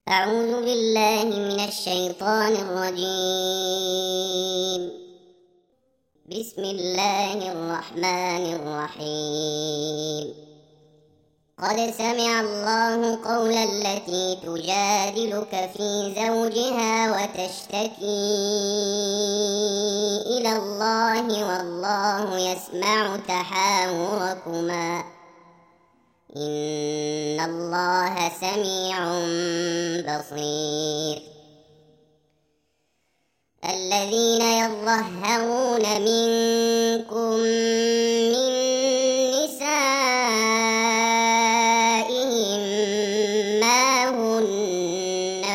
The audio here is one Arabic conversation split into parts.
أعوذ بالله من الشيطان الرجيم. بسم الله الرحمن الرحيم. قد سمع الله قول التي تجادلك في زوجها وتشتكي إلى الله والله يسمع تحاوركما إن الله سميع بصير. الذين يظهرون منكم من نسائهم ما هن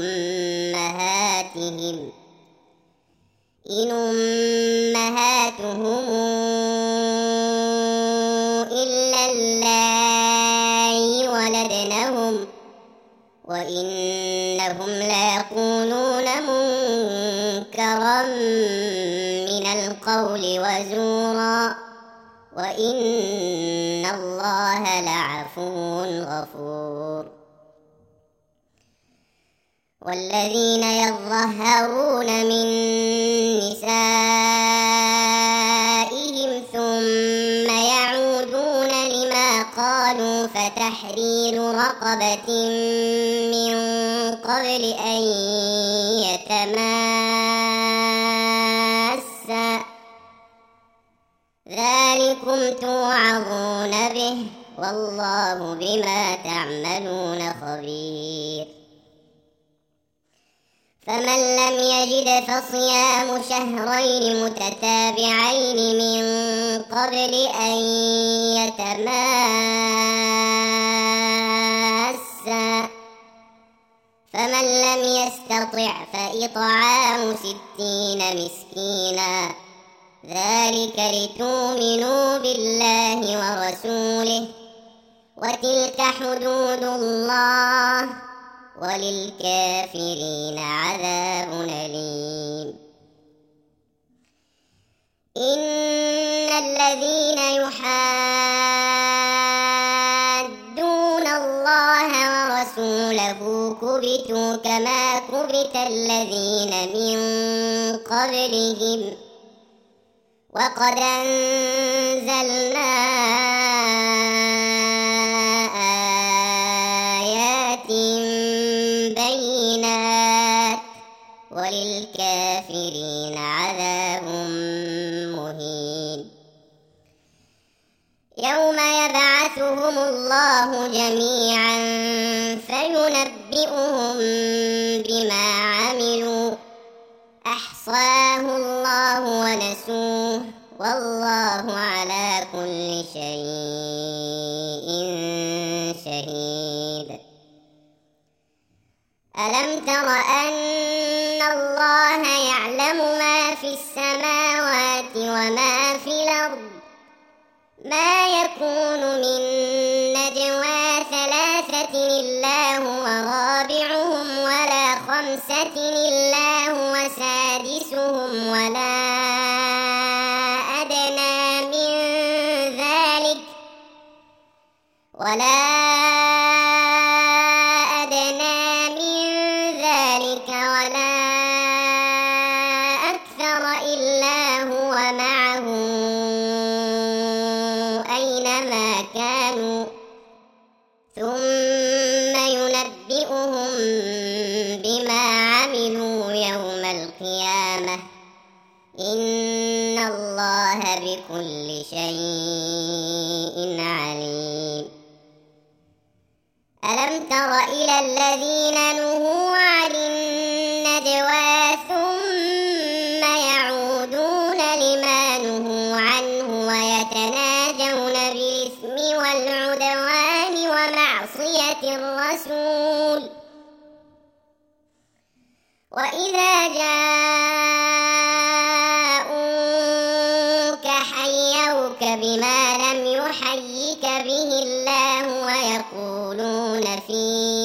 أمهاتهم إن أمهاتهم إلا اللائي ولدنهم وإنهم ليقولون منكرا من القول وزورا وإن الله لعفو غفور. والذين يظهرون من نسائهم ثم يعودون لما قالوا فتحرير رقبة من قبل أن يتماسا ذلكم توعظون به والله بما تعملون خبير. فمن لم يجد فصيام شهرين متتابعين من قبل أن يتماسا فمن لم يستطع فإطعام 60 مسكينا ذلك لتؤمنوا بالله ورسوله وتلك حدود الله وللكافرين عذاب أليم. إن الذين يحادون الله ورسوله كبتوا كما كبت الذين من قبلهم وقد أنزلنا آيات بينات وللكافرين عذاب مهين. يوم يبعثهم الله جميعا فينبئهم بما عملوا أحصاه الله ونسوه والله على كل شيء شهيد. ألم تر أن الله يعلم ما في السماوات وما في الأرض ما يكون من نجوى 3 إلا هو رابعهم ولا 5 إلا هو سادسهم ولا أدنى من ذلك ولا أكثر إلا هو معهم أينما كانوا ثم ينبئهم بما عملوا يوم القيامة إن الله بكل شيء عليم. ألم تر إلى الذين نهوا عن النجوى ثم يعودون لما نهوا عنه ويتناجون بالإثم والعدوان ومعصية الرسول وإذا جاءوك حيوك بما لم يحيك به الله ويقولون في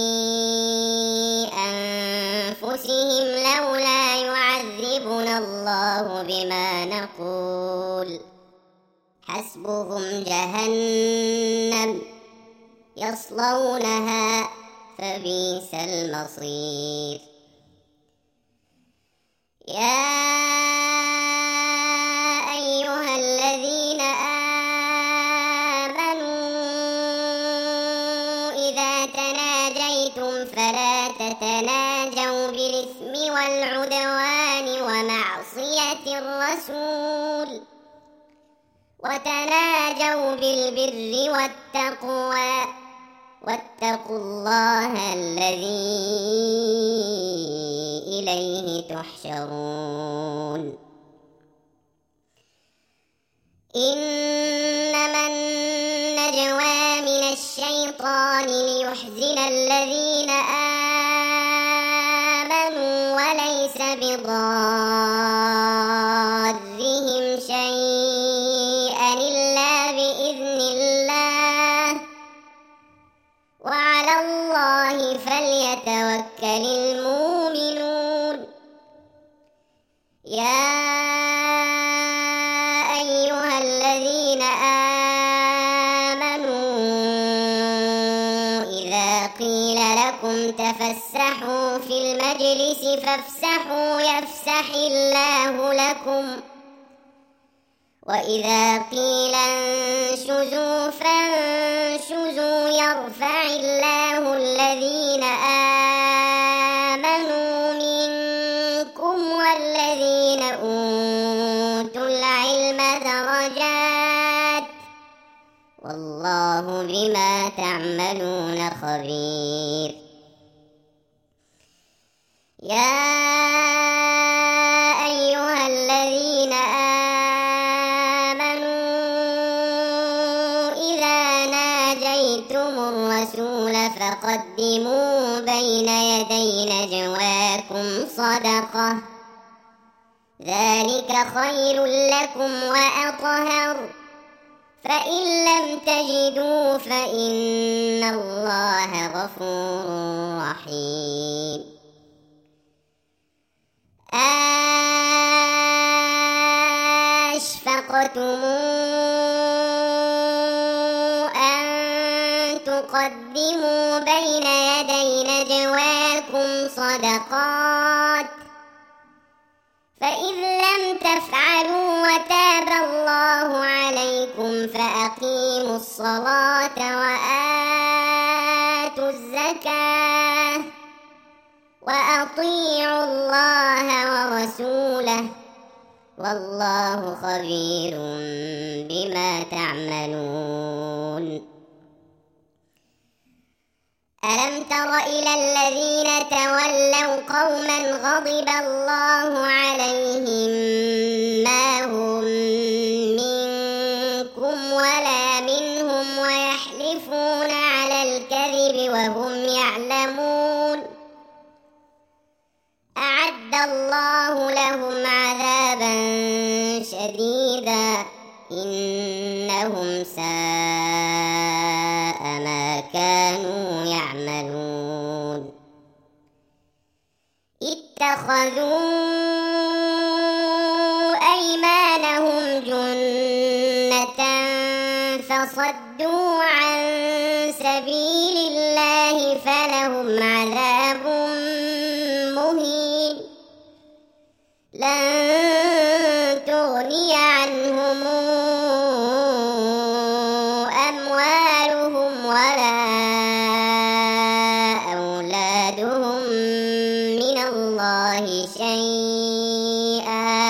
أنفسهم لولا يعذبنا الله بما نقول حسبهم جهنم يصلونها فبئس المصير. يا أيها الذين آمنوا إذا تناجيتم فلا تتناجوا بالإثم والعدوان ومعصية الرسول، وتناجوا بالبر والتقوى، واتقوا الله الذي إليه تحشرون. إنما النجوى من الشيطان ليحزن الذين آمنوا وليس بضارهم شيئا إلا بإذن الله، وعلى الله فليتوكل المؤمنون. يا أيها الذين آمنوا إذا قيل لكم تفسحوا في المجلس فافسحوا يفسح الله لكم، وإذا قيل انشزوا فانشزوا يرفع الله الذين آمنوا منكم والذين أوتوا العلم درجات، والله بما تعملون خبير. يا أيها الذين آمنوا إذا ناجيتم الرسول فقدموا بين يدي نجواكم صدقة، ذلك خير لكم وأطهر، فإن لم تجدوا فإن الله غفور رحيم. أشفقتم أن تقدموا بين يدي نجواكم صدقات، فإذ لم تفعلوا وتاب الله عليكم فأقيموا الصلاة وآتوا الزكاة وأطيعوا الله ورسوله، والله خبير بما تعملون. ألم تر إلى الذين تولوا قوما غضب الله عليهم ما هم منكم ولا منهم ويحلفون على الكذب وهم يعلمون، أعد الله لهم عذابا شديدا إنهم ساء ما كانوا يعملون. اتخذوا أيمانهم جنة فصدوا عن سبيل الله فلهم عذاب مهين. لن تغني عنهم أموالهم ولا أولادهم من الله شيئا،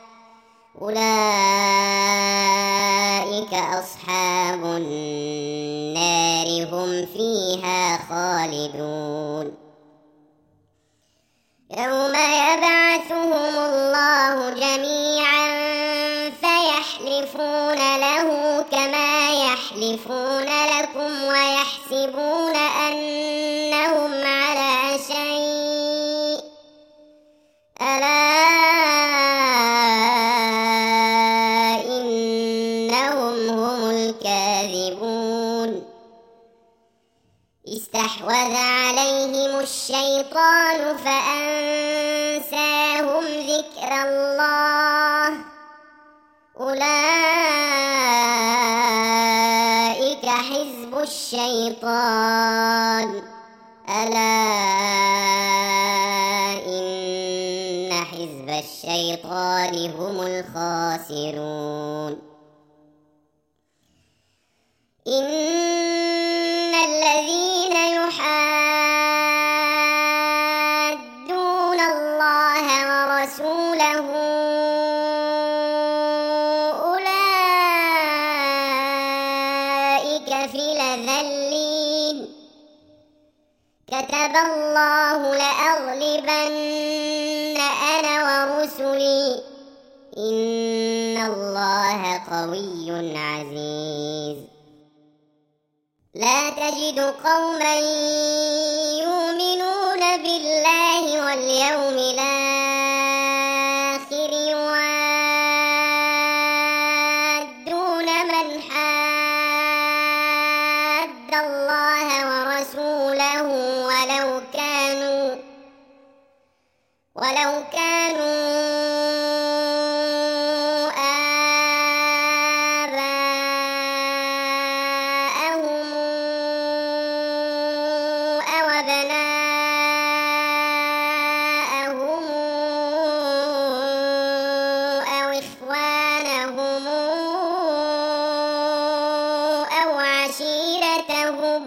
أولئك أصحاب النار هم فيها خالدون. يوم يبعثهم الله جميعا فيحلفون له كما يحلفون لكم ويحسبون أنهم على شيء، ألا إنهم هم الكاذبون. استحوذ عليهم الشيطان فأنساهم ذكر الله، أولئك حزب الشيطان، ألا ألا إن حزب الشيطان هم الخاسرون إن الذين يحادون الله ورسوله أولئك في الأذلين كتب الله لأغلبن أنا ورسلي إن الله قوي عزيز لا تجد قوما يؤمنون بالله واليوم الآخر يوادون من حاد الله ورسوله ولو كانوا آباءهم أو أبناءهم أو إخوانهم أو عشيرتهم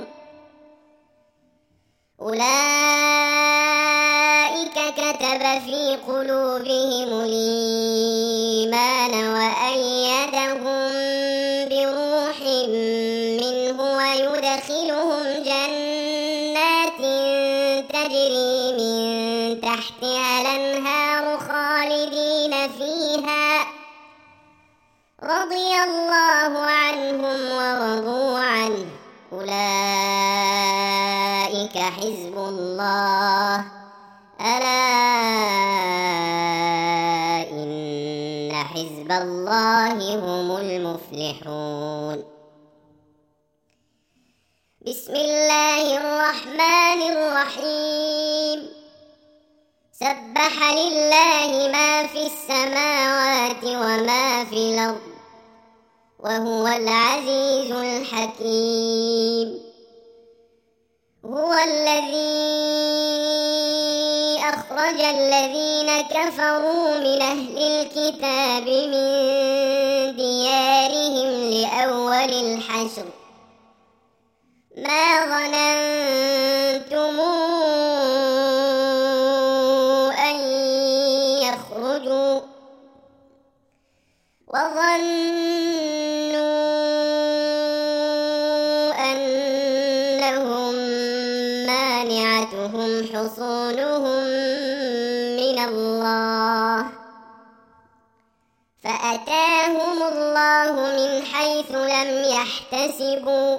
أولئك كتب في قلوبهم الإيمان وأيدهم بروح منه ويدخلهم جنات تجري من تحتها الأنهار خالدين فيها رضي الله عنهم ورضوا عنه أولئك حزب الله ألا إن حزب الله هم المفلحون بسم الله الرحمن الرحيم سبح لله ما في السماوات وما في الأرض وهو العزيز الحكيم هو الذي أخرج الذين كفروا من أهل الكتاب من ديارهم لأول الحشر ما ظننتم أن يخرجوا وظنوا أنهم مانعتهم حصونهم من الله فأتاهم الله من حيث لم يحتسبوا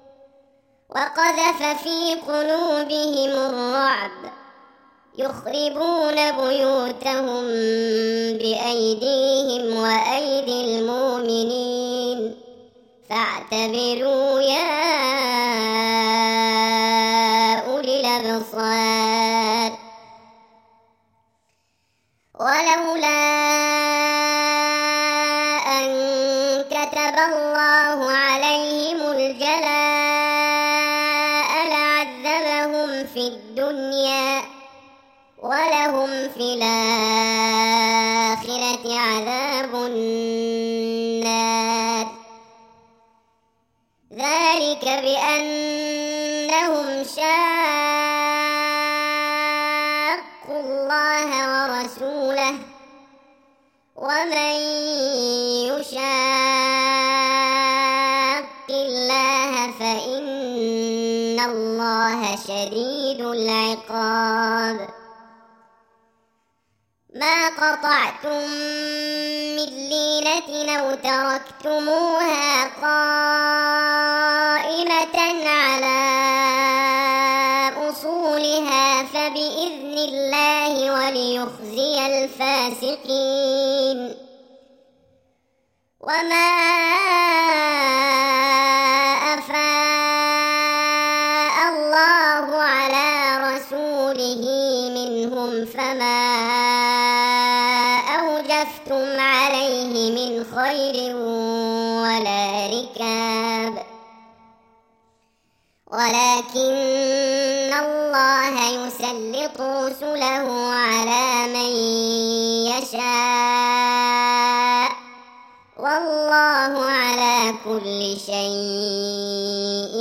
وقذف في قلوبهم الرعب يخربون بيوتهم بأيديهم وأيدي المؤمنين فاعتبروا يا أولي الأبصار ولولا أن كتب الله عليهم الجلاء لعذبهم في الدنيا ولهم في الآخرة عذاب النار ذلك بأنهم شاقوا الله ورسوله ومن يشاق الله فإن الله شديد العقاب ما قطعتم من لينة أو تركتموها قائمة على أصولها فبإذن الله وليخزي الفاسقين وما أفاء الله على رسوله منهم فما أوجفتم عليه من خير ولا ركاب ولكن الله يسلط رسله على من يشاء والله على كل شيء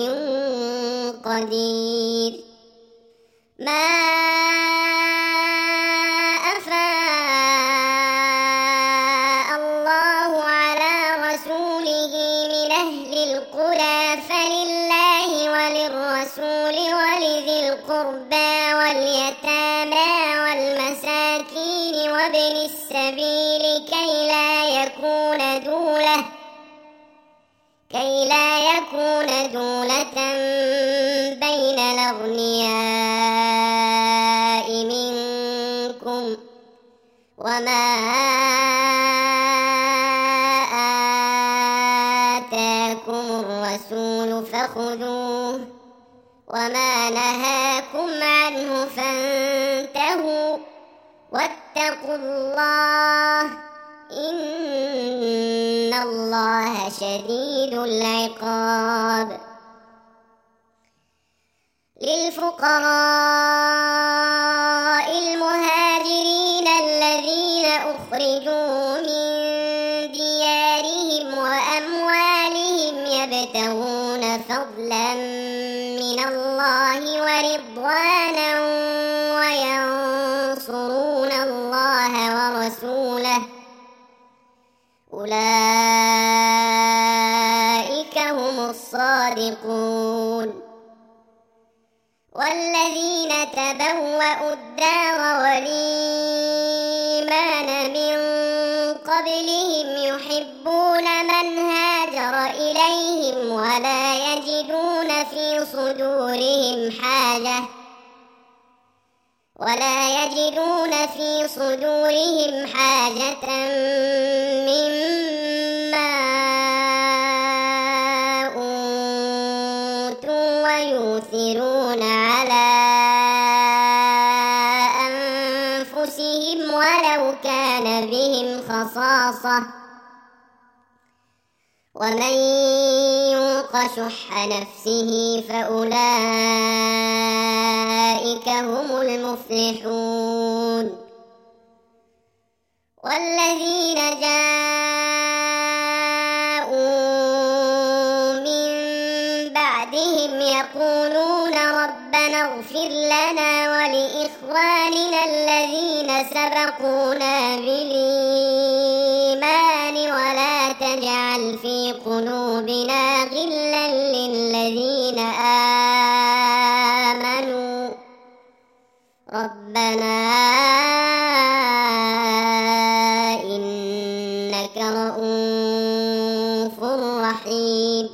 قدير. ما أفاء الله على رسوله من أهل القرى فلله وللرسول ولذي القربى واليتامى والمساكين وابن السبيل كي لا يكون دولة بين الأغنياء منكم. وما آتاكم الرسول فخذوه وما نهاكم عنه فانتهوا واتقوا الله إن الله شديد العقاب. للفقراء المهاجرين الذين أخرجوا من ديارهم وأموالهم يبتغون فضلا من الله ورضوانا وينصرون الله ورسوله أولئك هم الصادقون. والذين تبوأوا الدار والإيمان من قبلهم يحبون من هاجر إليهم ولا يجدون في صدورهم حاجة مما أوتوا ويؤثرون على أنفسهم ولو كان بهم خصاصة ومن يوق شح نفسه فأولئك هم المفلحون. والذين جاءوا من بعدهم يقولون ربنا اغفر لنا ولإخواننا الذين سبقونا بالإيمان ولا تجعل في قلوبنا غلا للذين آمنوا ربنا إنك رؤوف رحيم.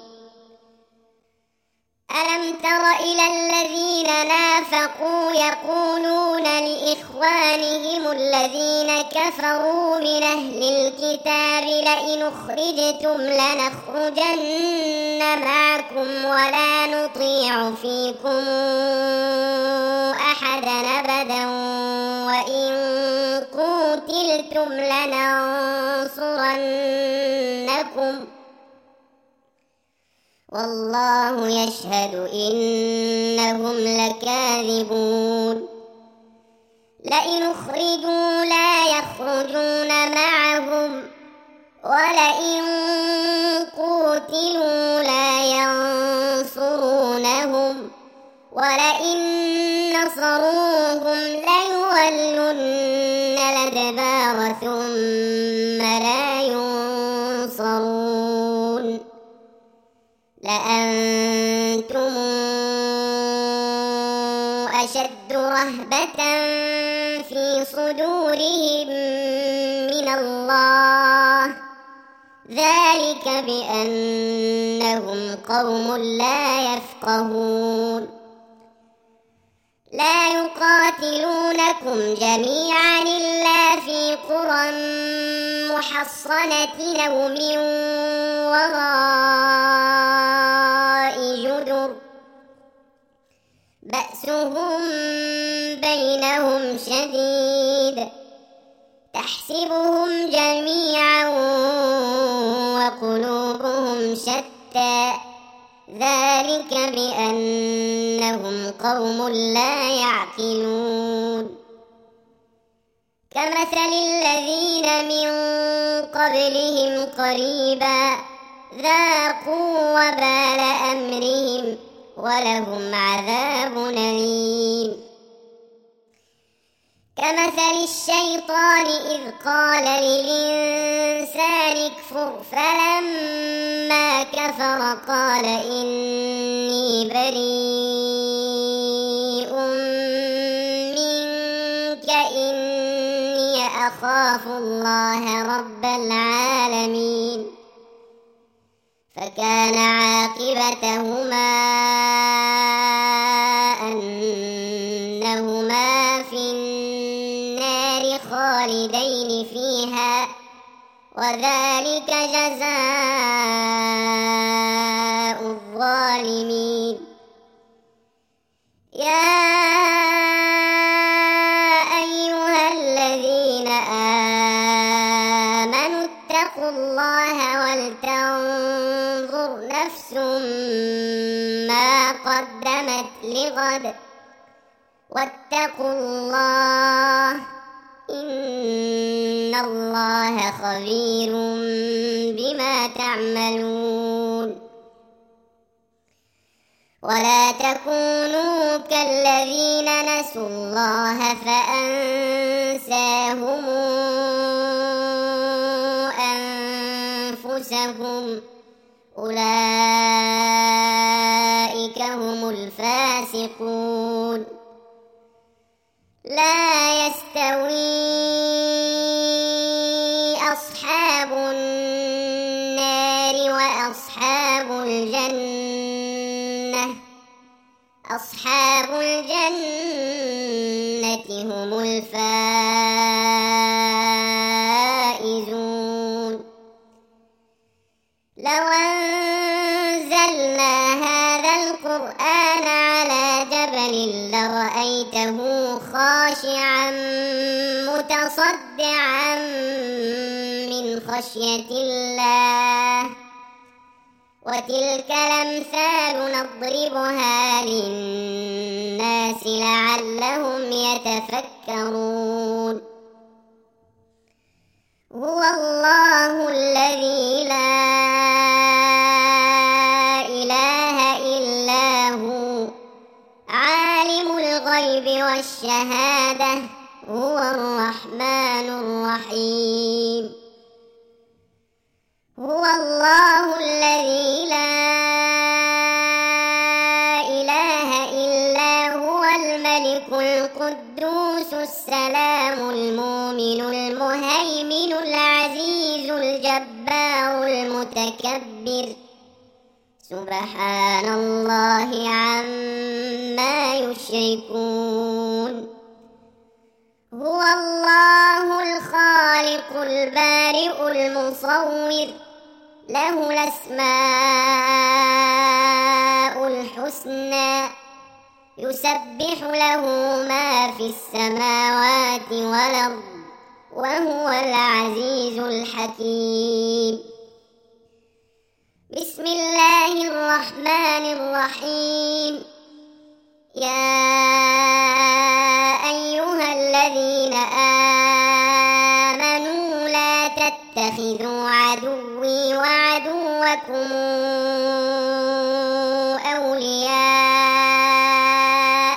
ألم تر إلى الذين نافقوا يقولون لإخوانهم الذين كفروا من أهل الكتاب لئن أخرجتم لنخرجن معكم ولا نطيع فيكم أحدا أبدا وإن قوتلتم لننصرنكم والله يشهد إنهم لكاذبون. لئن أخرجوا لا يخرجون معهم ولئن قوتلوا لا ينصرونهم ولئن نصروهم ليولن الأدبار ثم لا ينصرون. لأنتم أشد رهبة في صدورهم من الله ذلك بأنهم قوم لا يفقهون. لا يقاتلونكم جميعا إلا في قرى محصنة أو من وراء جدر بأسهم بينهم شديد تحسبهم جميعا وقلوبهم شتى ذلك بأن إنهم قوم لا يعقلون كمثل الذين من قبلهم قريبا ذاقوا وبال أمرهم ولهم عذاب أليم كمثل الشيطان إذ قال للإنسان اكفر فلما كفر قال إني بريء منك إني أخاف الله رب العالمين فكان عاقبتهما أنهما في النار خالدين فيها وذلك جزاء الظالمين يا أيها الذين آمنوا اتقوا الله ولتنظر نفس ما قدمت لغد واتقوا الله إن الله خبير بما تعملون ولا تكونوا كالذين نسوا الله فأنساهم أنفسهم أولئك هم الفاسقون لا يستوي أصحاب النار وأصحاب الجنة أصحاب الجنة هم الفائزون لو أنزلنا هذا القرآن على جبل لرأيته خاشعا متصدعا من خشية الله وتلك الأمثال نضربها للناس لعلهم يتفكرون هو الله الذي لا إله إلا هو عالم الغيب والشهادة هو الرحمن الرحيم هو الله الذي لا إله إلا هو الملك القدوس السلام المؤمن المهيمن العزيز الجبار المتكبر سبحان الله عما يشركون هو الله الخالق البارئ المصور له الأسماء الحسنى يسبح له ما في السماوات والأرض وهو العزيز الحكيم بسم الله الرحمن الرحيم يا أيها الذين آمنوا لا تتخذوا عدوي وعدوكم أولياء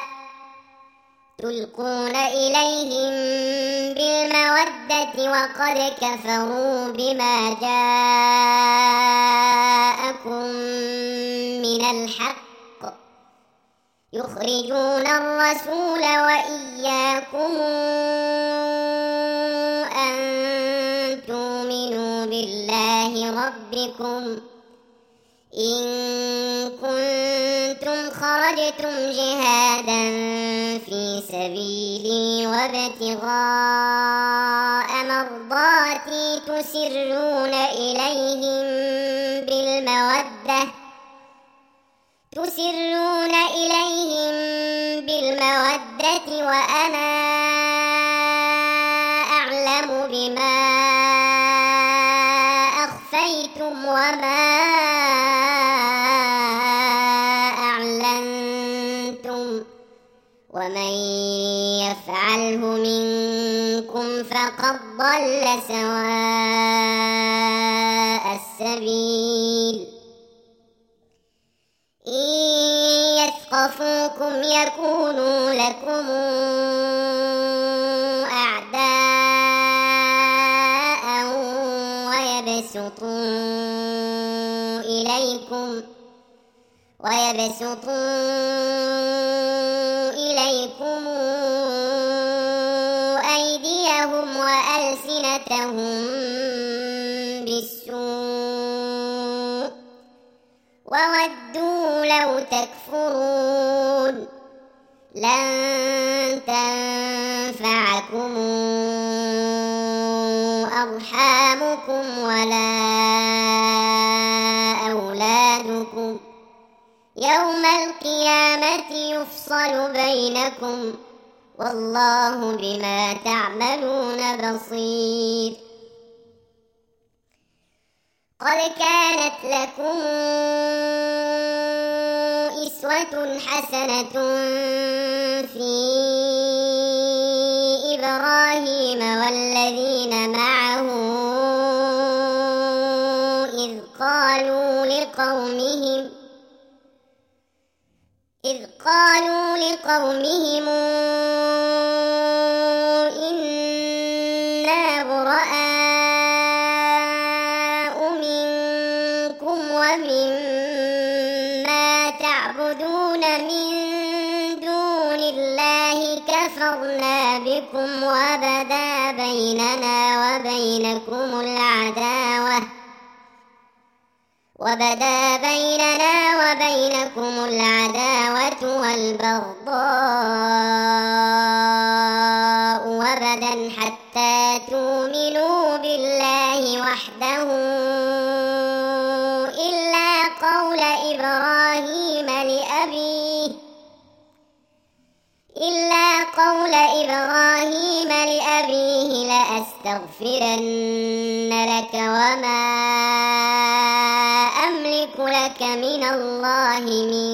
تلقون إليهم بالمودة وقد كفروا بما جاءكم من الحق يخرجون الرسول وإياكم أن تؤمنوا بالله ربكم إن كنتم خرجتم جهادا في سبيلي وابتغاء مرضاتي تسرون إليهم بالمودة وأنا أعلم بما أخفيتم وما أعلنتم يفعله منكم فقد ضل سواء السبيل إن يثقفوكم يكونوا لكم أعداء ويبسطوا إليكم أيديهم وألسنتهم بالسوء وودوا لو تكفرون لن تنفعكم أرحامكم ولا أولادكم يوم القيامة يفصل بينكم والله بما تعملون بصير قد كانت لكم أسوة حسنة في إبراهيم والذين معه إذ قالوا لقومهم إنا براء منكم ومما تعبدون من دون الله كفرنا بكم وبدا بيننا وبينكم العداوة والبغضاء أبدا حتى تؤمنوا بالله وحده إلا قول إبراهيم لأبيه لأستغفرن لك وما أملك لك من الله من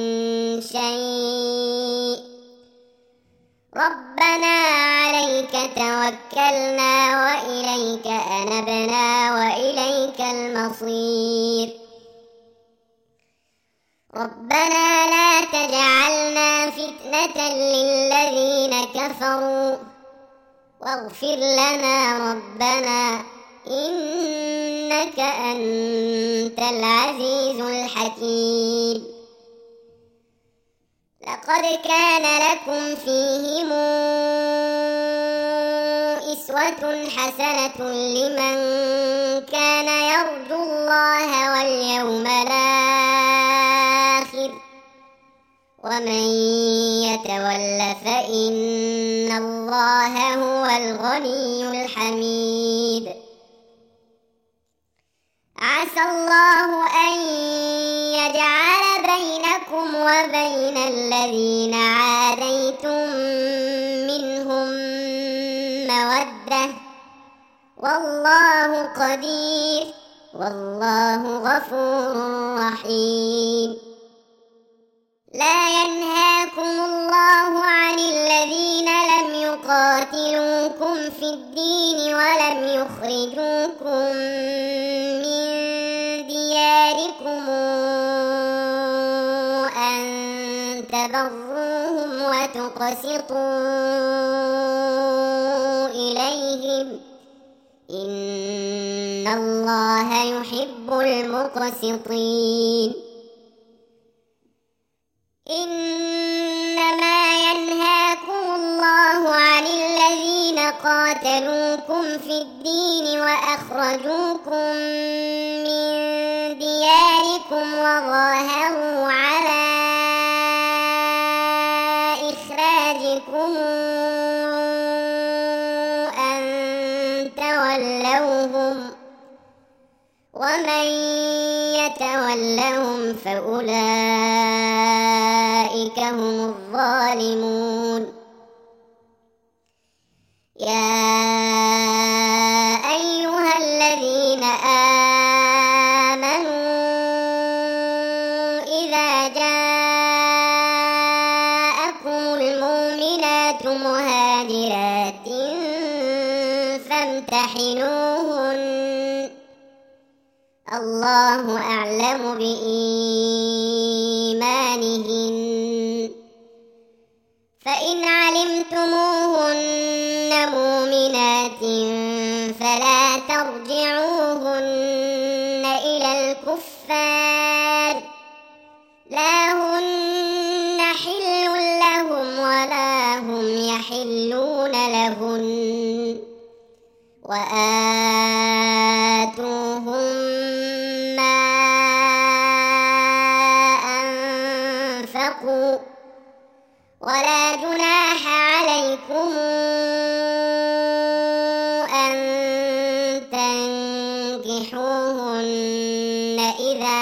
شيء ربنا عليك توكلنا وإليك أنبنا وإليك المصير ربنا لا تجعلنا فتنة للذين كفروا واغفر لنا ربنا إنك أنت العزيز الحكيم لقد كان لكم فيهم أسوة حسنة لمن كان يرجو الله واليوم الآخر ومن يتول فإن الله هو الغني الحميد عسى الله أن يجعل بينكم وبين الذين عاديتم منهم مودة والله قدير والله غفور رحيم لا ينهاكم الله عن الذين لم يقاتلوكم في الدين ولم يخرجوكم من دياركم أن تبروهم وتقسطوا إليهم إن الله يحب المقسطين إنما ينهاكم الله عن الذين قاتلوكم في الدين وأخرجوكم من دياركم وظاهروا على إخراجكم أن تولوهم ومن يتولهم فأولئك هم الظالمون يا أيها الذين آمنوا إذا جاءكم المؤمنات مهاجرات فاجرات فامتحنوهن الله أعلم بإيمانهن فإن علمتموهن مؤمنات فلا ترجعوهن إلى الكفار لا هن حل لهم ولا هم يحلون لهن وآتوهم ما أنفقوا ولا جناح عليكم أن تنكحوهن إذا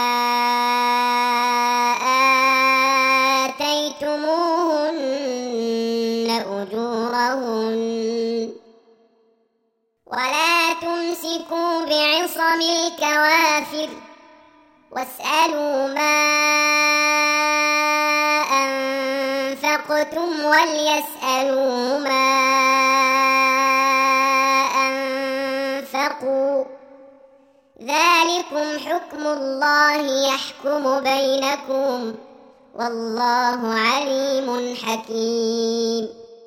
آتيتموهن أجورهن ولا تمسكوا بعصم الكوافر واسألوا ما أنفقتم وليسألوا ما أنفقوا ذلكم حكم الله يحكم بينكم والله عليم حكيم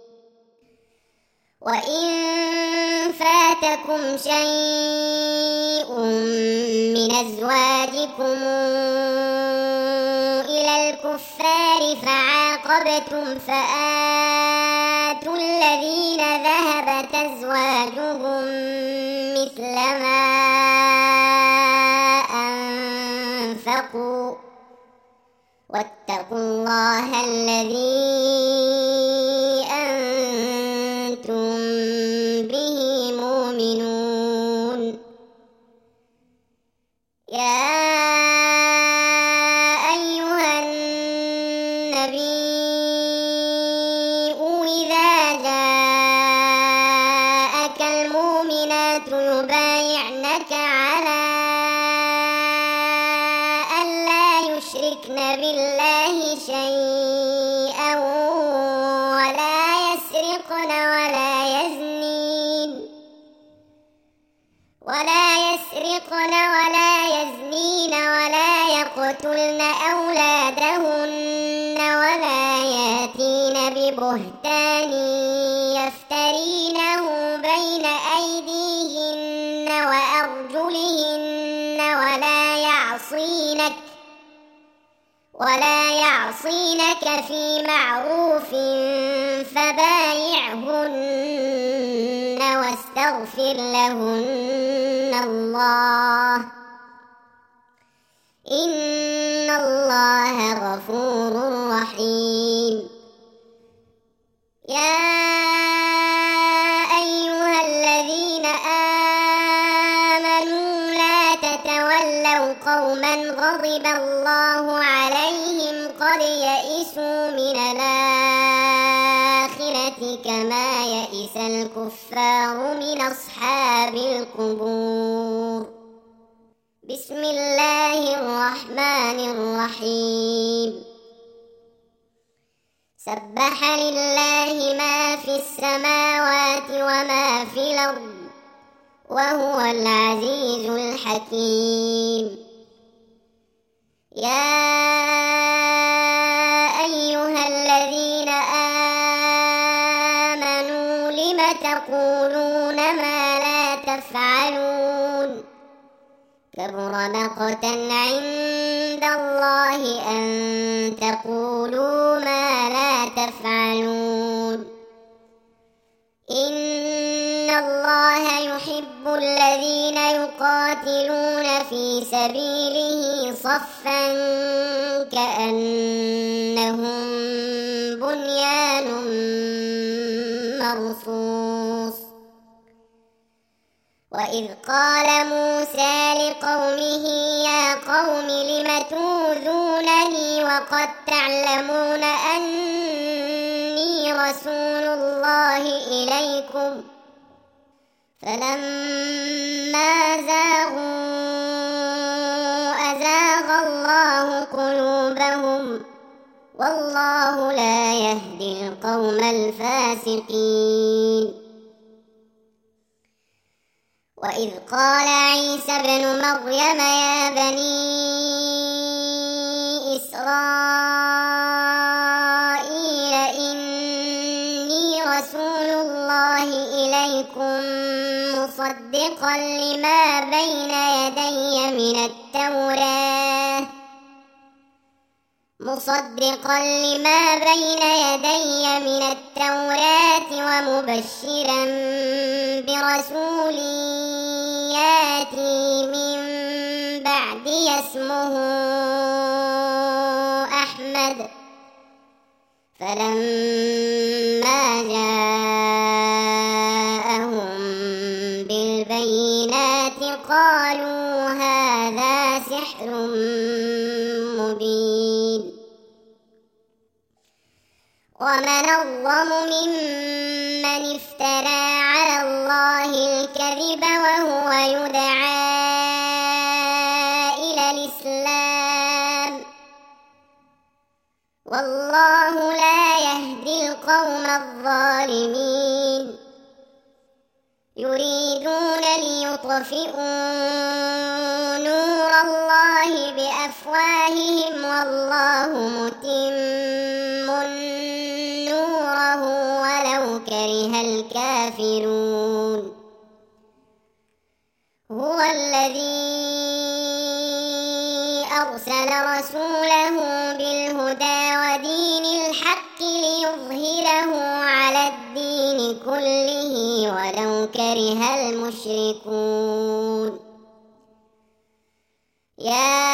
وإن فاتكم شيء من أزواجكم إلى الكفار فعاقبتم فآتوا الذين ذهبت أزواجهم مثل ما أنفقوا واتقوا الله الذي أنتم به مؤمنون يا أيها النبي إذا جاءك المؤمنات يبايعنك على ألا يشركن بالله شيئا ولا يسرقن ولا يزنين ولا يقتلن أولادهن ولا ياتين ببهتان يفترينه بين أيديهن وأرجلهن ولا يعصينك في معروف فبايعهن واستغفر لهن الله إن الله غفور رحيم يا أيها الذين آمنوا لا تتولوا قوما غضب الله عليهم قد يئسوا من الآخرة كما يئس الكفار من أصحاب القبور بسم الله الرحمن الرحيم سبح لله ما في السماوات وما في الأرض وهو العزيز الحكيم يا أيها الذين آمنوا لم تقولون ما لا تفعلون كبر مقتا عند الله أن تقولوا ما لا تفعلون إن الله يحب الذين يقاتلون في سبيله صفا كأنهم بنيان مرصوص وإذ قال موسى لقومه يا قوم لم تؤذونني وقد تعلمون أني رسول الله إليكم فلما زاغوا أزاغ الله قلوبهم والله لا يهدي القوم الفاسقين. وإذ قال عيسى ابن مريم يا بني إسرائيل إني رسول الله إليكم مصدقا لما بين يدي من التوراة ومبشرا برسول ياتي من بعدي اسمه أحمد. فلما جاءهم بالبينات قالوا هذا سحر مبين. ومن أظلم ممن افترى على الله الكذب وهو يدعى إلى الإسلام والله لا يهدي القوم الظالمين. يريدون ليطفئوا نور الله بأفواههم والله متم نوره ولو كره الكافرون. هو الذي أرسل رسوله بالهدى ودين الحق ليظهره على الدين كله ولو كره المشركون. يا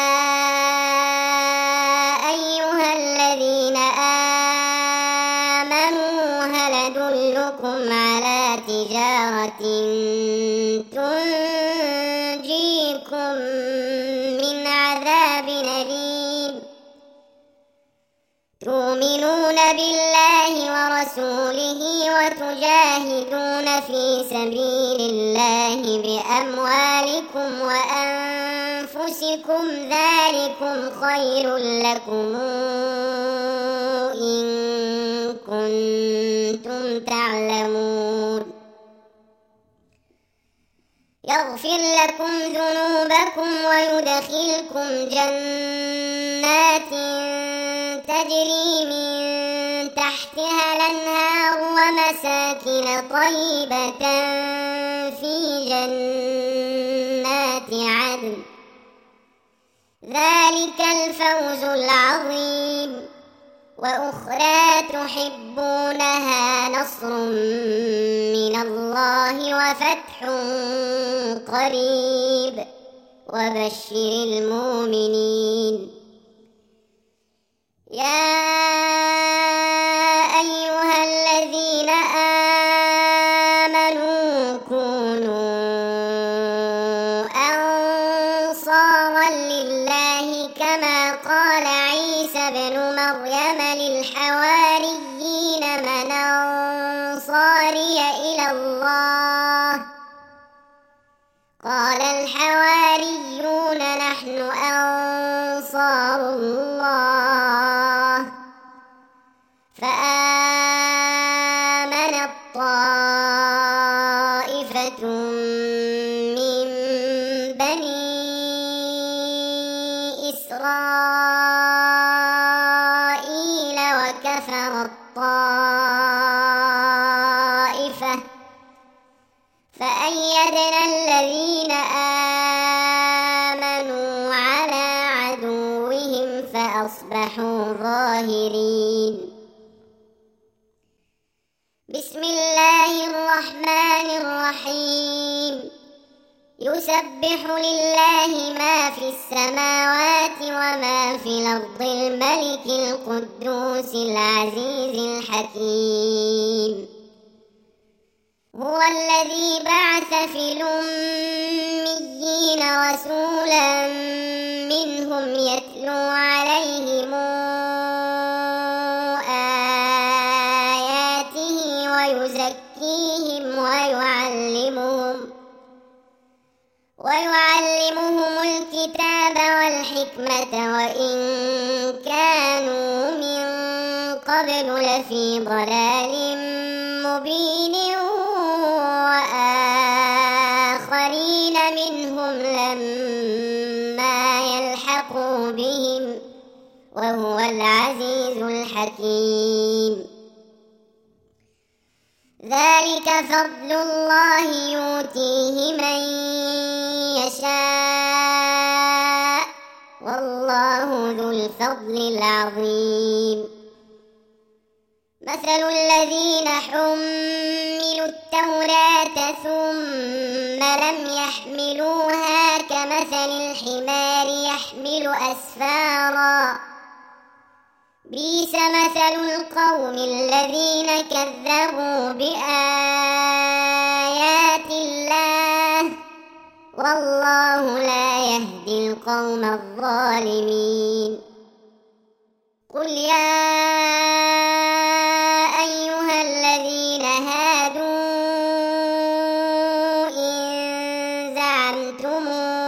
أيها الذين آمنوا هل أدلكم على تجارة تنجيكم من عذاب أليم. تؤمنون بالله ورسوله وتجاهدون في سبيل الله بأموالكم وأنفسكم ذلكم خير لكم إن كنتم تعلمون. يغفر لكم ذنوبكم ويدخلكم جنات تجري من تحتها الأنهار ومساكن طيبة في جنات عدن ذلك الفوز العظيم. وأخرى تحبونها نصر من الله وفتح قريب وبشر المؤمنين. يا أيها الذين آمنوا كونوا أنصارا لله كما قال عيسى ابن مريم للحواريين من أنصاري إلى الله قال الحواريون نحن أنصار الله. فآمنت طائفة من بني إسرائيل وكفرت طائفة فأيدنا الذين آمنوا على عدوهم فأصبحوا ظاهرين. بسم الله الرحمن الرحيم. يسبح لله ما في السماوات وما في الأرض الملك القدوس العزيز الحكيم. هو الذي بعث في الأميين رسولا منهم يتلو عليهم آياته ويزكيهم ويعلمهم الكتاب والحكمة وإن كانوا من قبل لفي ضلال مبين وآخرين منهم لما يلحقوا بهم وهو العزيز الحكيم. ذلك فضل الله يؤتيه من يشاء والله ذو الفضل العظيم. مثل الذين حملوا التوراة ثم لم يحملوها كمثل الحمار يحمل أسفارا بئس مثل القوم الذين كذبوا بآيات الله والله لا يهدي القوم الظالمين. قل يا أيها الذين هادوا إن زعمتم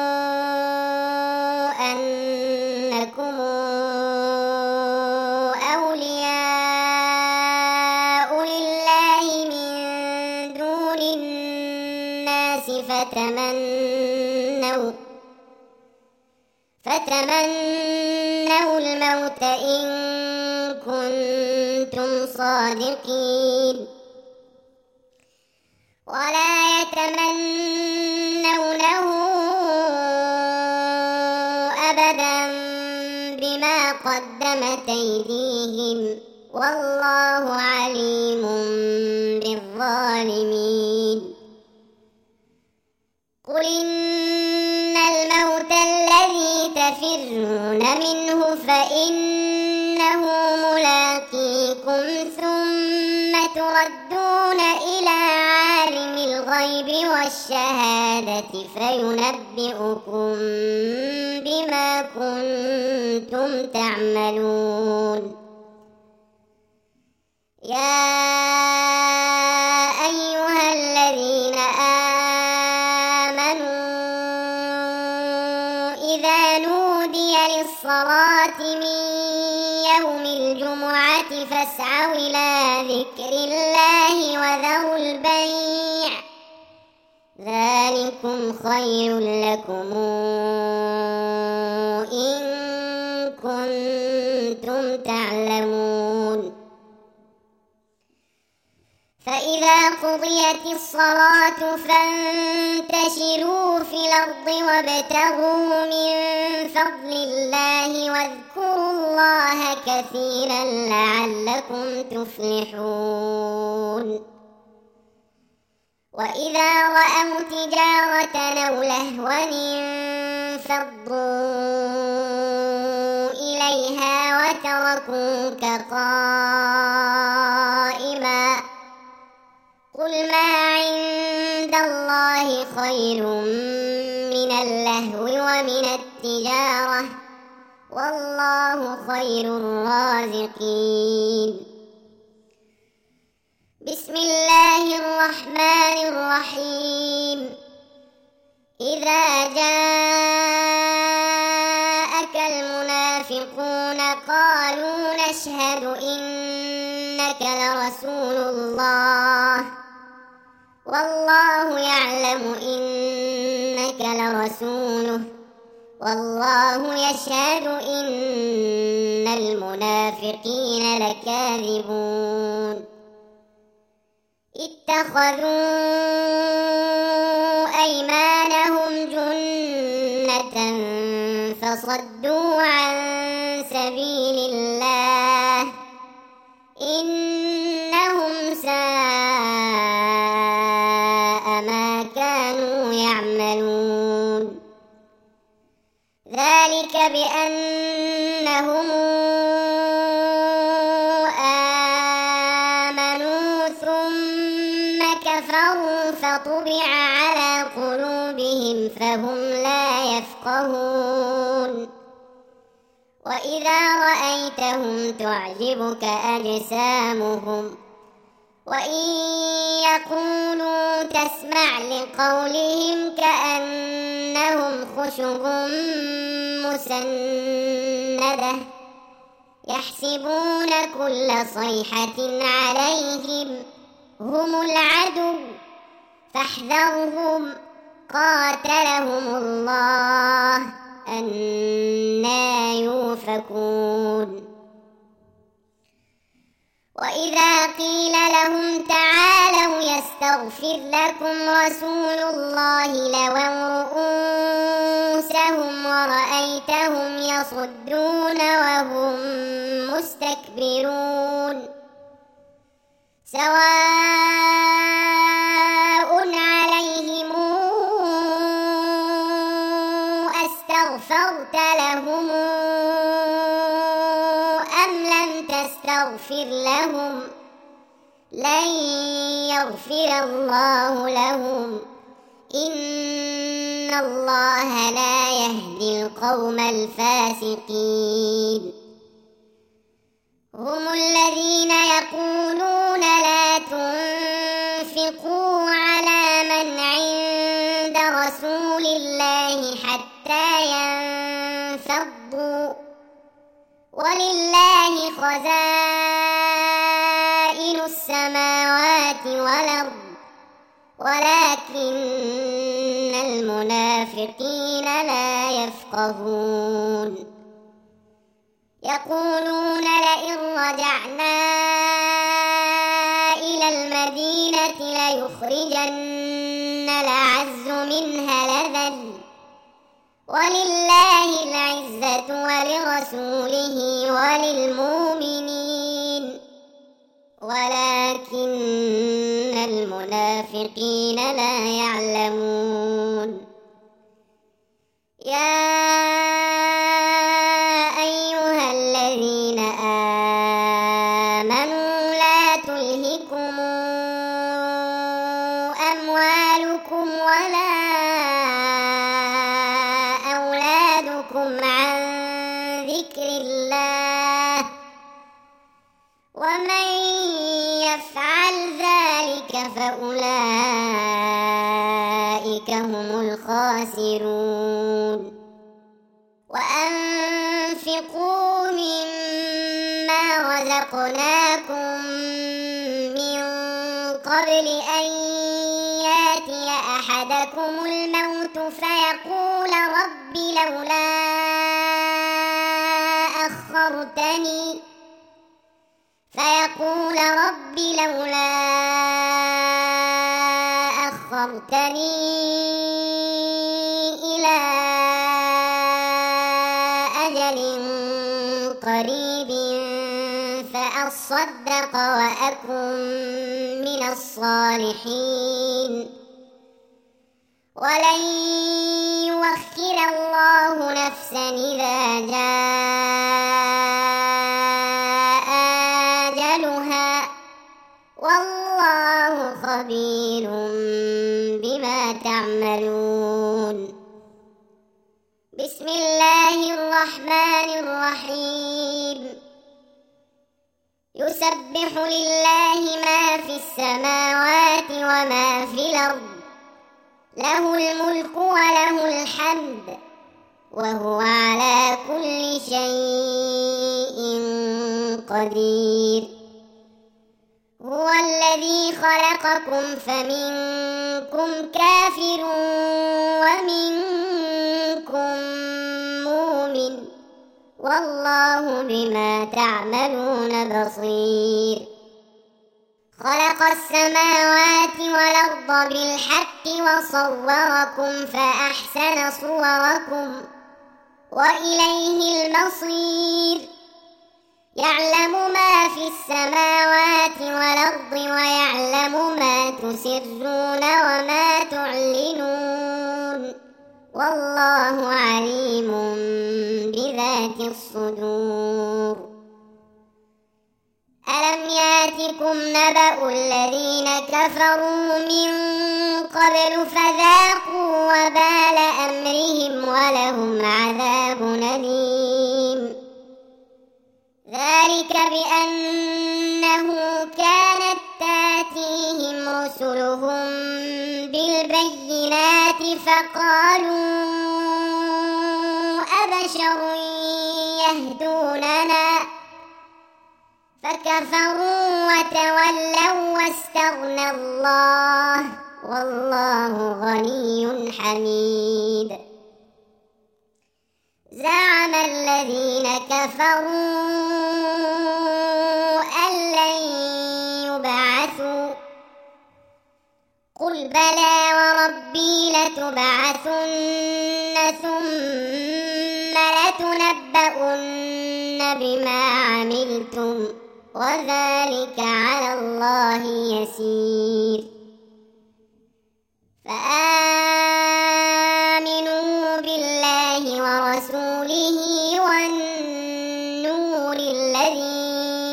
أنكم أولياء لله من دون الناس فتمنوا الموت إن كنتم صادقين ولا يتمنونه أبدا بما قدمت أيديهم والله عليم بالظالمين. قل إن الموت الذي تفرون منه فإنه ملاقيكم ثم تردون إلى عالم الغيب والشهادة فينبئكم بما كنتم تعملون. يا أيها الذين آمنوا إذا نودي للصلاة من يوم الجمعة فاسعوا إلى ذكر الله وذروا البيع ذلكم خير لكم إن كنتم تعلمون. فإذا قضيت الصلاة فانتشروا في الأرض وابتغوا من فضل الله واذكروا الله كثيرا لعلكم تفلحون. وإذا رأوا تجارة أو لهوا انفضوا إليها وتركوك قائما قل ما عند الله خير من اللهو ومن التجارة والله خير الرازقين. بسم الله الرحمن الرحيم. إذا جاءك المنافقون قالوا نشهد إنك لرسول الله والله يعلم إنك لرسوله والله يشهد إن المنافقين لكاذبون. اتخذوا أيمانهم جنة فصدوا عن سبيل الله إنهم ساء ما كانوا يعملون. ذلك بأنهم آمنوا ثم كفروا فطبع على قلوبهم فهم لا يفقهون. وإذا رأيتهم تعجبك أجسامهم وإن يقولوا تسمع لقولهم كأنهم خشب مسندة يحسبون كل صيحة عليهم هم العدو فاحذرهم قاتلهم الله أنى يؤفكون وإذا قيل لهم تعالوا يستغفر لكم رسول الله لووا رؤوسهم ورأيتهم يصدون وهم مستكبرون سواء عليهم أستغفرت لهم أم لم تستغفر لهم لن يغفر الله لهم إن الله لا يهدي القوم الفاسقين هم الذين يقولون لا تنفقوا على من عند رسول الله حتى ينفضوا ولله خزائن السماوات والأرض ولكن المنافقين لا يفقهون يقولون لئن رجعنا إلى المدينة ليخرجن الأعز منها الأذل ولله العزة ولرسوله وللمؤمنين ولكن المنافقين لا يعلمون يا أيها الذين آمنوا لا تلهكم أموالكم ولا أولادكم عن ذكر الله ومن يفعل ذلك فأولئك هم الخاسرون وأنفقوا مما رزقناكم من قبل أن يأتي أحدكم الموت فيقول رب لولا أخرتني إلى أجل قريب فأصدق وأكن من الصالحين ولن يؤخر الله نفسا إذا جاء أجلها والله خبير بما تعملون بسم الله الرحمن الرحيم يسبح لله ما في السماوات وما في الأرض له الملك وله الحمد وهو على كل شيء قدير هو الذي خلقكم فمنكم كافر ومنكم مؤمن والله بما تعملون بصير خلق السماوات والأرض بالحق وصوركم فأحسن صوركم وإليه المصير يعلم ما في السماوات والأرض ويعلم ما تسرون وما تعلنون والله عليم بذات الصدور ألم ياتكم نبأ الذين كفروا من قبل فذاقوا وبال أمرهم ولهم عذاب أليم ذلك بأنه كانت تاتيهم رسلهم بالبينات فقالوا أبشر يهدوننا كفروا وتولوا واستغنى الله والله غني حميد. زعم الذين كفروا أن لن يبعثوا قل بلى وربي لتبعثن ثم لتنبؤن بما عملتم وذلك على الله يسير. فآمنوا بالله ورسوله والنور الذي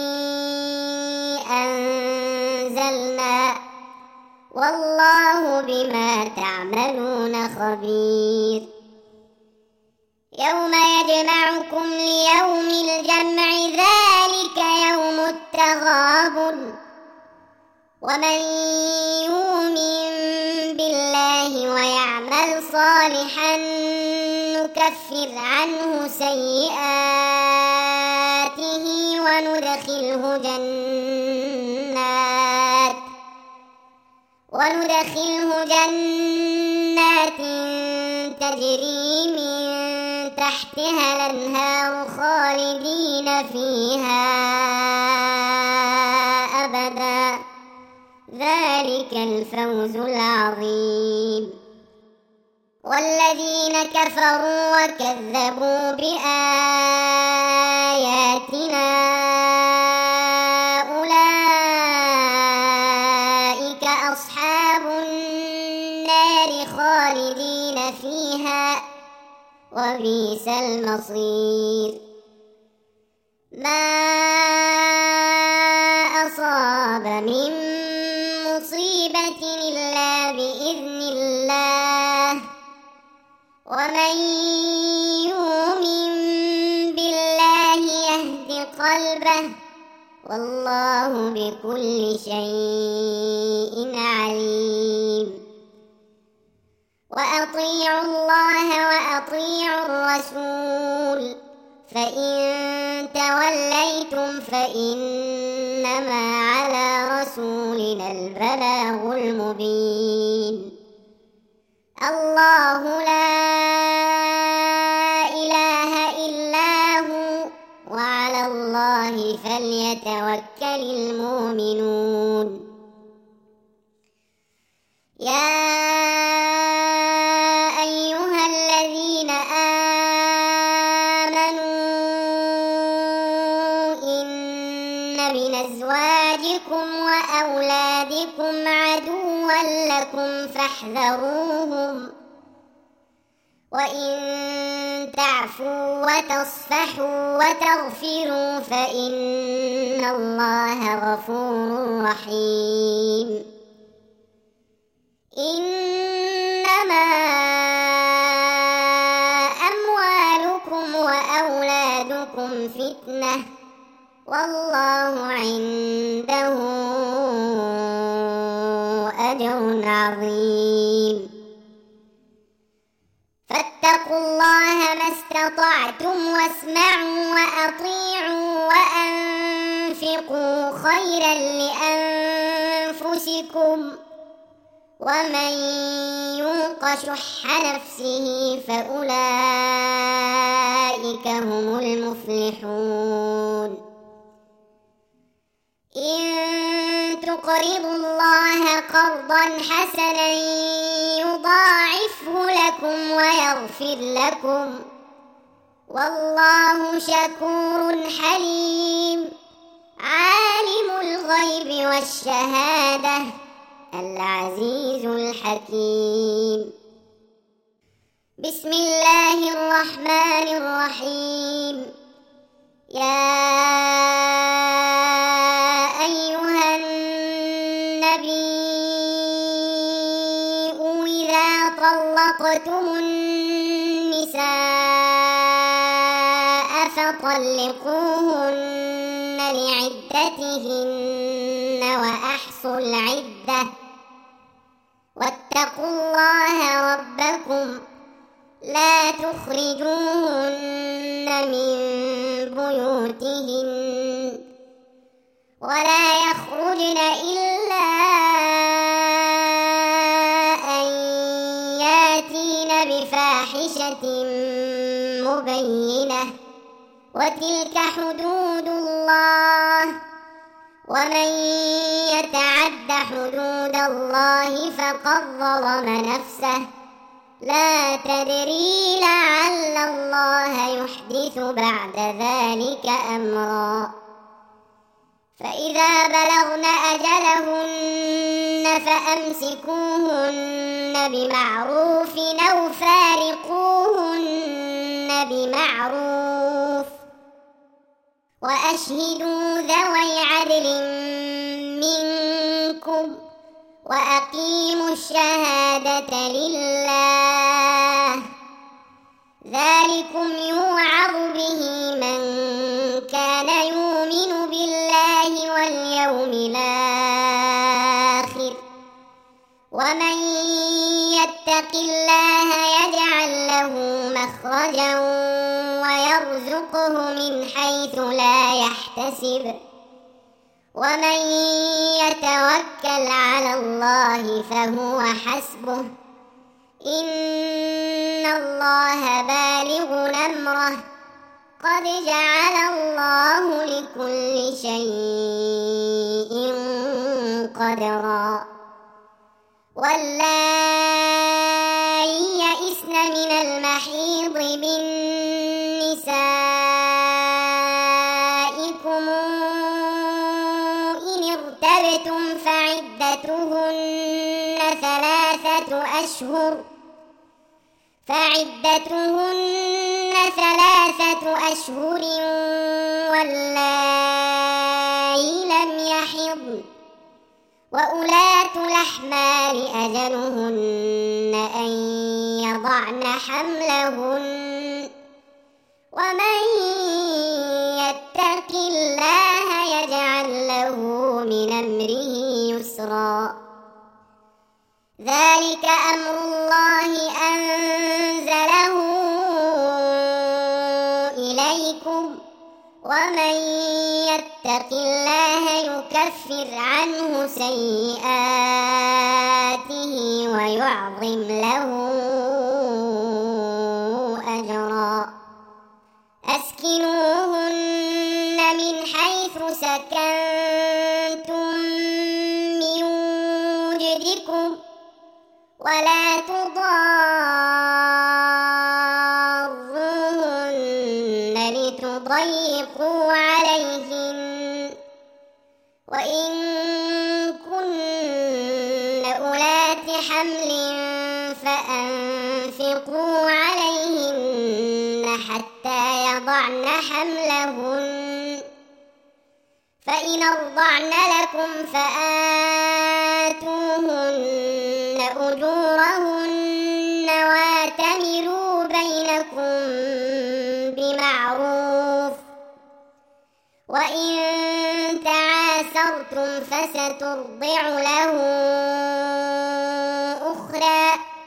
أنزلنا والله بما تعملون خبير. يوم يجمعكم ليوم الجمع ذلك يوم التغابن ومن يؤمن بالله ويعمل صالحا نكفر عنه سيئاته وندخله جنات تجري من تحتها الأنهار خالدين فيها أبدا ذلك الفوز العظيم. والذين كفروا وكذبوا بآياتنا أولئك أصحاب النار خالدين فيها وبئس المصير. ما أصاب من مصيبة إلا بإذن الله ومن يؤمن بالله يهد قلبه والله بكل شيء عليم. وأطيعوا الله وأطيعوا الرسول فإن توليتم فإنما على رسولنا البلاغ المبين. الله لا إله إلا هو وعلى الله فليتوكل المؤمنون. يا أيها الذين آمنوا إن من أزواجكم وأولادكم عدوا لكم فاحذروهم وإن تعفوا وتصفحوا وتغفروا فإن الله غفور رحيم. إنما أموالكم وأولادكم فتنة والله عنده أجر عظيم. فاتقوا الله ما استطعتم واسمعوا وأطيعوا وأنفقوا خيرا لأنفسكم ومن يوق شح نفسه فأولئك هم المفلحون. إن تقرضوا الله قرضا حسنا يضاعفه لكم ويغفر لكم والله شكور حليم. عالم الغيب والشهادة العزيز الحكيم. بسم الله الرحمن الرحيم. يا أيها النبي إذا طلقتم النساء فطلقوهن لعدتهن وأحصوا العدة واتقوا الله ربكم لا تخرجوهن من بيوتهن ولا يخرجن إلا أن ياتين بفاحشة مبينة وتلك حدود الله ومن يتعد حدود الله فقد ظلم نفسه لا تدري لعل الله يحدث بعد ذلك أمرا فإذا بلغن أجلهن فأمسكوهن بمعروف أو فارقوهن بمعروف وأشهدوا ذوي عدل منكم وأقيموا الشهادة لله ذلكم يوعظ به من كان يؤمن بالله واليوم الآخر ومن يتق الله يجعل له مخرجا ويرزقه من حيث لا يحتسب ومن يتوكل على الله فهو حسبه إن الله بالغ أمره قد جعل الله لكل شيء قدرا واللائي يئسن من المحيض من نسائكم إن ارتبتم فعدتهن ثلاثة أشهر واللائي لم يحضن وأولاة الأحمال أجلهن أن يضعن حملهن ومن يتق الله يجعل له من أمره يسرا ذلك أمر الله أنزله إليكم ومن يتق الله يكفر عنه سيئاته ويعظم له أجرا أسكنوهن من حيث سكنتم من وجدكم ولا تضاروهن لتضيقوا عليهن وإن كن أولات حمل فأنفقوا عليهن حتى يضعن حملهن فإن أرضعن لكم فآتوهن أجورهن واتمروا بينكم بمعروف وإن تعاسرتم فسترضع له أخرى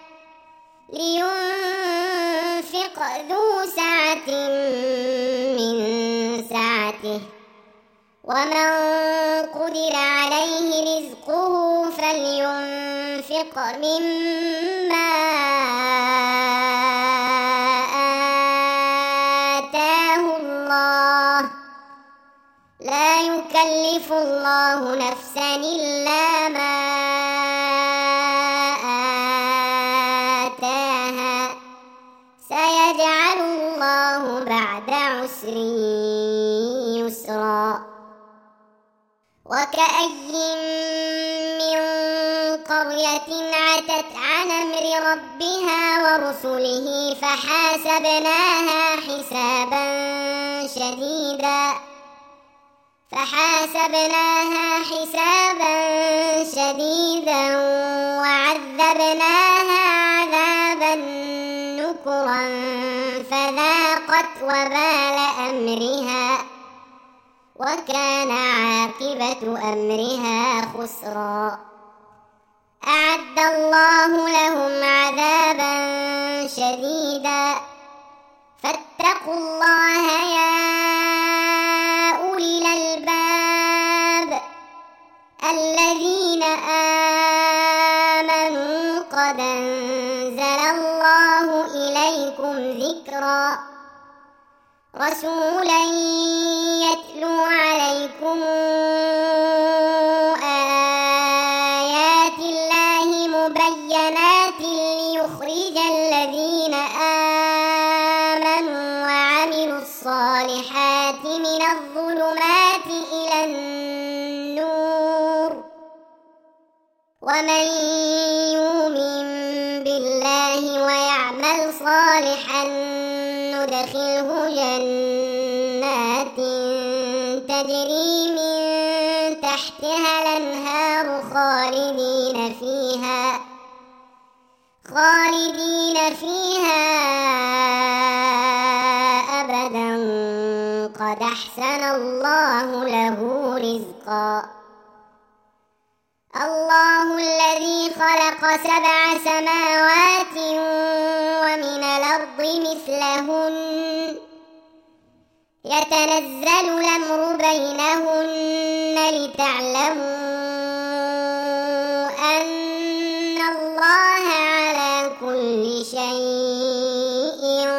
لينفق ذو سعة من سعته ومن قدر عليه رزقه فلينفق مما آتاه الله لا يكلف الله نفسا إلا ما آتاها سيجعل الله بعد عسر يسرا وكأي من قرية عتت عن أمر ربها ورسله فحاسبناها حسابا شديدا وعذبناها عذابا نكرا فذاقت وبال أمرها وكان عاقبة أمرها خسرا أعد الله لهم عذابا شديدا فاتقوا الله يا أولي الألباب رسولا يتلو عليكم آيات الله مبينات ليخرج الذين آمنوا وعملوا الصالحات من الظلمات إلى النور ومن يؤمن بالله ويعمل صالحا ندخله جنات تجري من تحتها الأنهار خالدين فيها أبدا قد أحسن الله له رزقا الله الذي خلق 7 سماوات ومن الأرض مثلهن يتنزل الأمر بينهن لتعلموا أن الله على كل شيء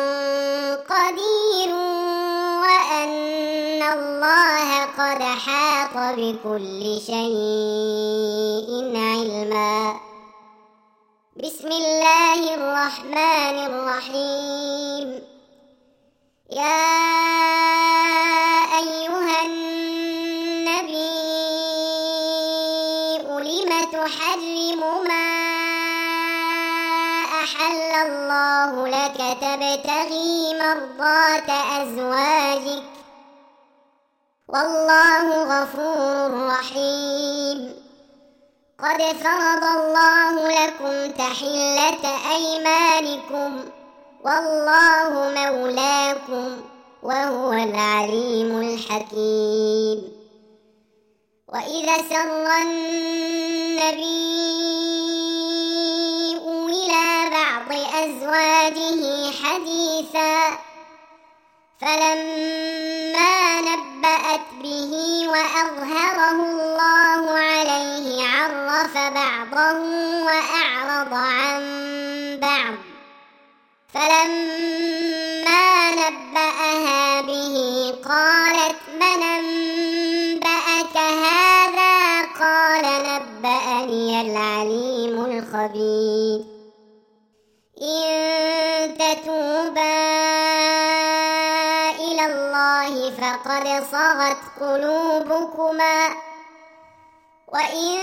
قدير وأن الله قد أحاط بكل شيء علما. بسم الله الرحمن الرحيم. يا أيها النبي لم تحرم ما أحل الله لك تبتغي مرضات أزواجك والله غفور رحيم. قد فرض الله لكم تحلة أيمانكم والله مولاكم وهو العليم الحكيم. وإذا سر النبي إلى بعض أزواجه حديثا فلما نبأت به وأظهره الله عليه عرف بعضه وأعرض عن بعض فلما نبأها به قالت من أنبأك هذا قال نبأني العليم الخبير. إن تتوبا إلى الله فقد صغت قلوبكما وإن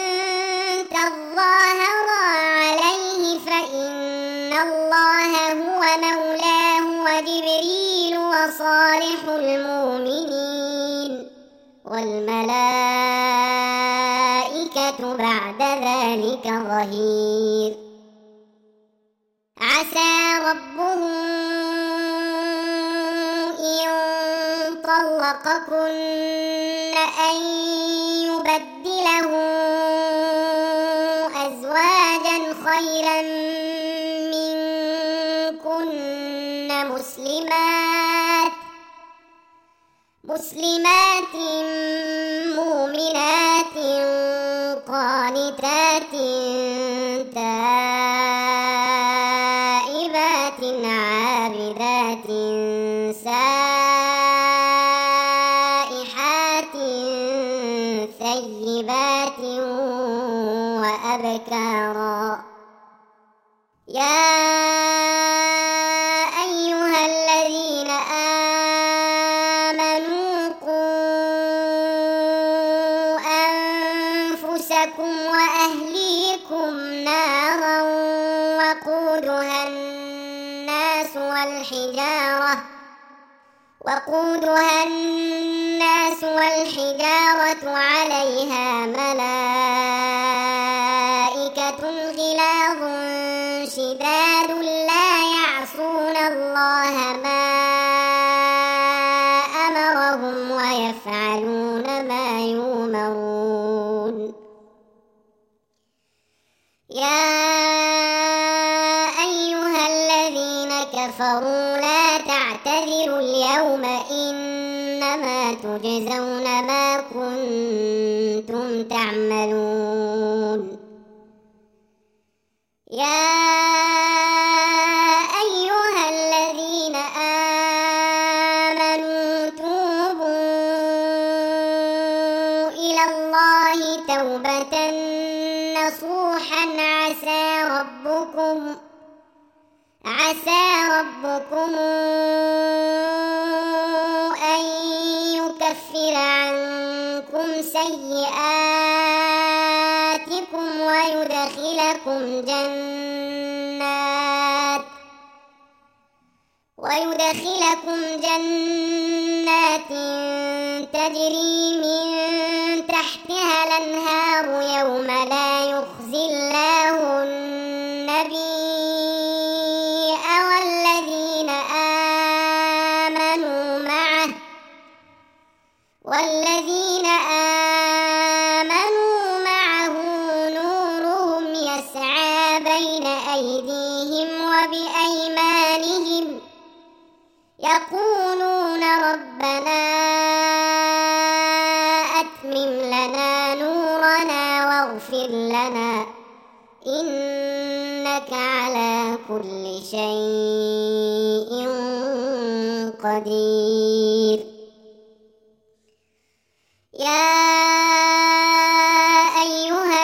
تظاهرا عليه فإن الله هو مولاه وجبريل وصالح المؤمنين والملائكة بعد ذلك ظهير. عسى ربه إن طلقكن أن يبدله أزواجا خيرا منكن مسلمات مؤمنات قانتات تائبات عابدات سائحات ثيبات وأبكارا. يا أيها الذين آمنوا قوا أنفسكم وأهليكم نارا وقودها الناس والحجارة عليها ملائكة غلاظ شداد لا يعصون الله ما أمرهم ويفعلون ما يؤمرون. يا أيها الذين كفروا لا تعتذروا اليوم إنما تجزون ما كنتم تعملون. يا أيها الذين آمنوا نوحا عسى ربكم أن يكفر عنكم سيئاتكم ويدخلكم جنات تجري من تحتها الأنهار يوم لا يخزي الله النبي والذين آمنوا معه نورهم يسعى بين أيديهم وبأيمانهم يقولون ربنا أتمم لنا نورنا واغفر لنا إنك على كل شيء قدير. يا أيها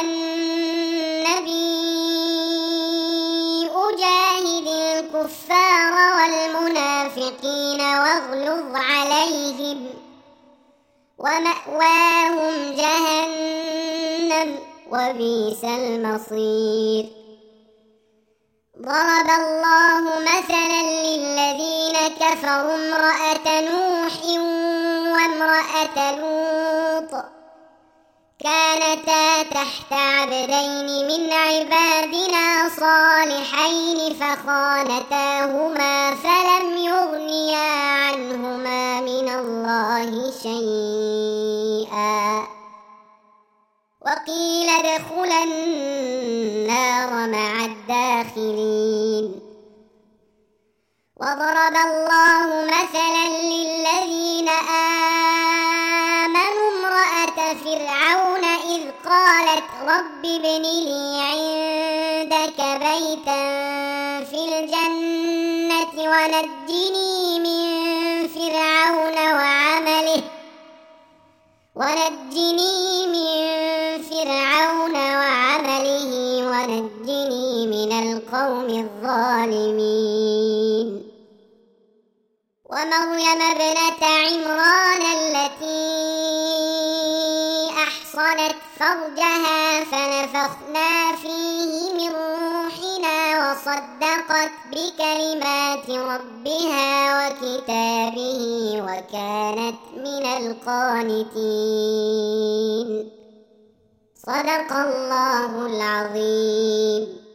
النبي جاهد الكفار والمنافقين واغلظ عليهم ومأواهم جهنم وبئس المصير. ضرب الله مثلا للذين كفروا امرأة نوح وامرأة لوط كانتا تحت عبدين من عبادنا صالحين فخانتاهما فلم يغنيا عنهما من الله شيئا وقيل ادخلا النار مع الداخلين. وضرب الله مثلا للذين آمنوا امرأة فرعون إذ قالت رب ابن لي عندك بيتا في الجنة ونجني من فرعون وعمله ونجني من القوم الظالمين. ومريم ابنة عمران التي أحصنت فرجها فنفخنا فيه من روحنا وصدقت بكلمات ربها وكتابه وكانت من القانتين. صدق الله العظيم.